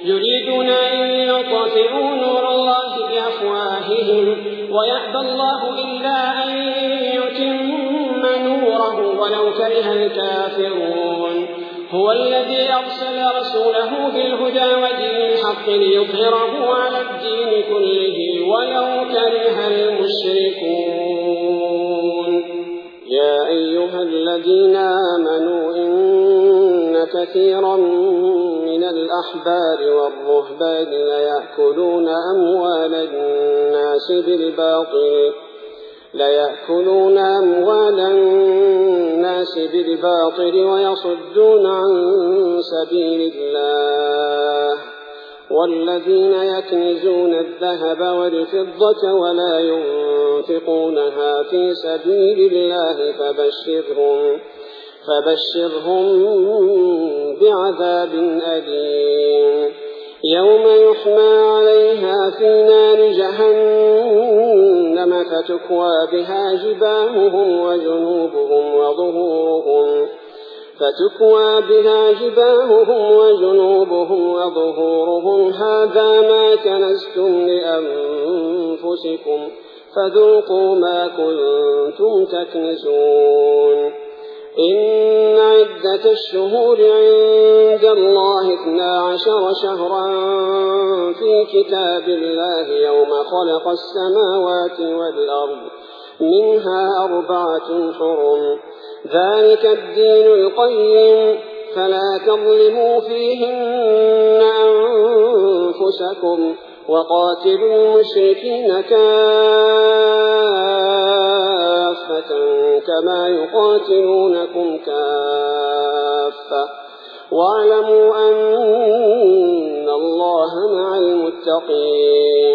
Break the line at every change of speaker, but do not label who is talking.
يريدون أن يطفئوا نور الله بأفواههم ويأبى الله إلا أن يتم نوره ولو كره الكافرون. هو الذي أرسل رسوله بالهدى ودين الحق ليظهره على الدين كله ولو كره المشركون. يا أيها الذين آمنوا إن كثيرا من الأحبار والرهبان ليأكلون أموال الناس بالباطل ويصدون عن سبيل الله. والذين يكنزون الذهب والفضة ولا ينفقونها في سبيل الله فبشرهم بعذاب أليم يوم يحمى عليها في نار جهنم فتكوى بها جباههم وجنوبهم وظهورهم هذا ما كنزتم لأنفسكم فذوقوا ما كنتم تكنزون. إن عدة الشهور عند الله 12 شهرا في كتاب الله يوم خلق السماوات والأرض منها 4 حرم ذلك الدين القيم فلا تظلموا فيهن أنفسكم وقاتلوا المشركين كافة كما يقاتلونكم كافة واعلموا أن الله مع المتقين.